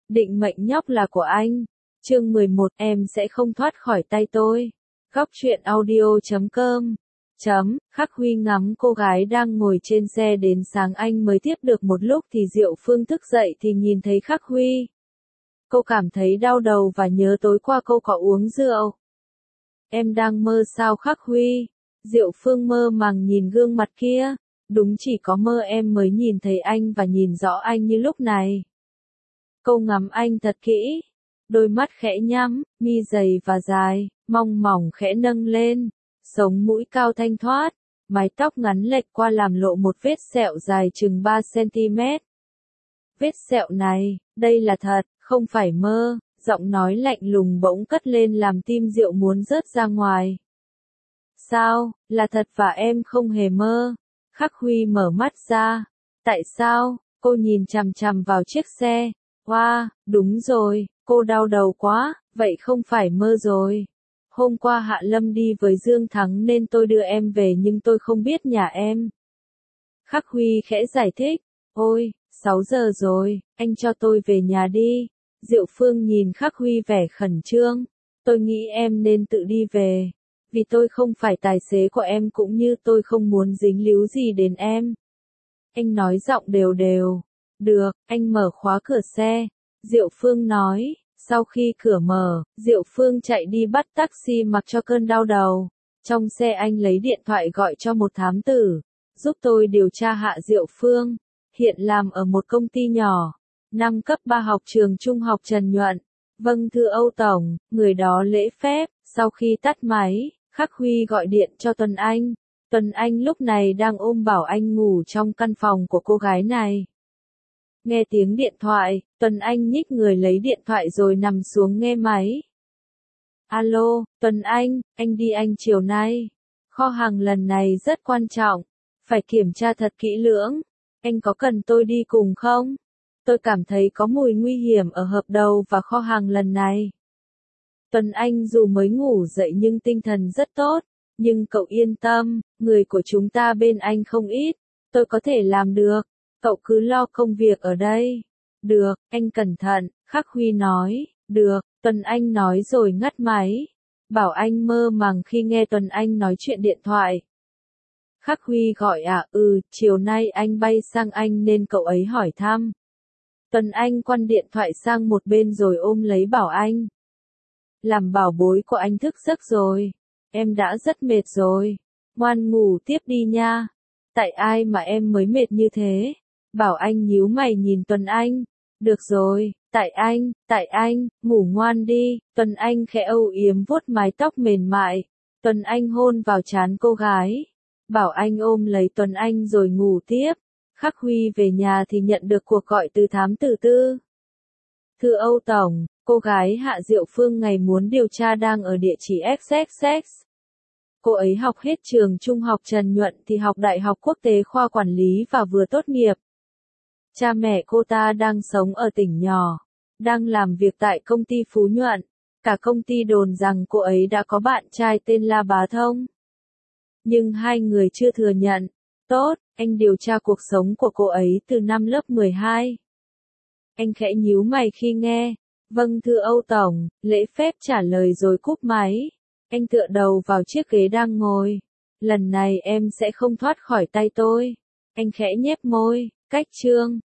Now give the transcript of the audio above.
Định mệnh nhóc là của anh. Chương 11, em sẽ không thoát khỏi tay tôi. Góc truyện audio.com. Khắc Huy ngắm cô gái đang ngồi trên xe đến sáng anh mới tiếp được một lúc thì Diệu Phương thức dậy thì nhìn thấy Khắc Huy. Cô cảm thấy đau đầu và nhớ tối qua cô có uống rượu. Em đang mơ sao Khắc Huy? Diệu Phương mơ màng nhìn gương mặt kia. Đúng chỉ có mơ em mới nhìn thấy anh và nhìn rõ anh như lúc này. Cô ngắm anh thật kỹ. Đôi mắt khẽ nhắm, mi dày và dài, mong mỏng khẽ nâng lên. Sống mũi cao thanh thoát, mái tóc ngắn lệch qua làm lộ một vết sẹo dài chừng 3 cm. Vết sẹo này, đây là thật, không phải mơ, giọng nói lạnh lùng bỗng cất lên làm tim Diệu muốn rớt ra ngoài. Sao, là thật và em không hề mơ. Khắc Huy mở mắt ra. Tại sao? Cô nhìn chằm chằm vào chiếc xe. Wow, đúng rồi, cô đau đầu quá, vậy không phải mơ rồi. Hôm qua Hạ Lâm đi với Dương Thắng nên tôi đưa em về nhưng tôi không biết nhà em. Khắc Huy khẽ giải thích. Ôi, 6 giờ rồi, anh cho tôi về nhà đi. Diệu Phương nhìn Khắc Huy vẻ khẩn trương. Tôi nghĩ em nên tự đi về. Vì tôi không phải tài xế của em cũng như tôi không muốn dính líu gì đến em. Anh nói giọng đều đều. Được, anh mở khóa cửa xe. Diệu Phương nói. Sau khi cửa mở, Diệu Phương chạy đi bắt taxi mặc cho cơn đau đầu. Trong xe anh lấy điện thoại gọi cho một thám tử. Giúp tôi điều tra Hạ Diệu Phương. Hiện làm ở một công ty nhỏ. Năm cấp 3 học trường trung học Trần Nhuận. Vâng thưa Âu Tổng, người đó lễ phép. Sau khi tắt máy, Khắc Huy gọi điện cho Tuấn Anh. Tuấn Anh lúc này đang ôm Bảo Anh ngủ trong căn phòng của cô gái này. Nghe tiếng điện thoại, Tuấn Anh nhích người lấy điện thoại rồi nằm xuống nghe máy. Alo, Tuấn anh đi anh chiều nay. Kho hàng lần này rất quan trọng. Phải kiểm tra thật kỹ lưỡng. Anh có cần tôi đi cùng không? Tôi cảm thấy có mùi nguy hiểm ở hợp đầu và kho hàng lần này. Tuấn Anh dù mới ngủ dậy nhưng tinh thần rất tốt. Nhưng cậu yên tâm, người của chúng ta bên anh không ít. Tôi có thể làm được. Cậu cứ lo công việc ở đây. Được, anh cẩn thận, Khắc Huy nói. Được, Tuấn Anh nói rồi ngắt máy. Bảo Anh mơ màng khi nghe Tuấn Anh nói chuyện điện thoại. Khắc Huy gọi chiều nay anh bay sang Anh nên cậu ấy hỏi thăm. Tuấn Anh quăng điện thoại sang một bên rồi ôm lấy Bảo Anh. Làm bảo bối của anh thức giấc rồi. Em đã rất mệt rồi. Ngoan ngủ tiếp đi nha. Tại ai mà em mới mệt như thế? Bảo Anh nhíu mày nhìn Tuấn Anh. Được rồi, tại anh, ngủ ngoan đi. Tuấn Anh khẽ âu yếm vuốt mái tóc mềm mại. Tuấn Anh hôn vào trán cô gái. Bảo Anh ôm lấy Tuấn Anh rồi ngủ tiếp. Khắc Huy về nhà thì nhận được cuộc gọi từ thám tử Tư. Thưa Âu Tổng, cô gái Hạ Diệu Phương ngày muốn điều tra đang ở địa chỉ XXX. Cô ấy học hết trường trung học Trần Nhuận thì học Đại học Quốc tế khoa quản lý và vừa tốt nghiệp. Cha mẹ cô ta đang sống ở tỉnh nhỏ, đang làm việc tại công ty Phú Nhuận. Cả công ty đồn rằng cô ấy đã có bạn trai tên La Bá Thông. Nhưng hai người chưa thừa nhận. Tốt, anh điều tra cuộc sống của cô ấy từ năm lớp 12. Anh khẽ nhíu mày khi nghe. Vâng thưa Âu Tổng, lễ phép trả lời rồi cúp máy. Anh tựa đầu vào chiếc ghế đang ngồi. Lần này em sẽ không thoát khỏi tay tôi. Anh khẽ nhếch môi. Cách chương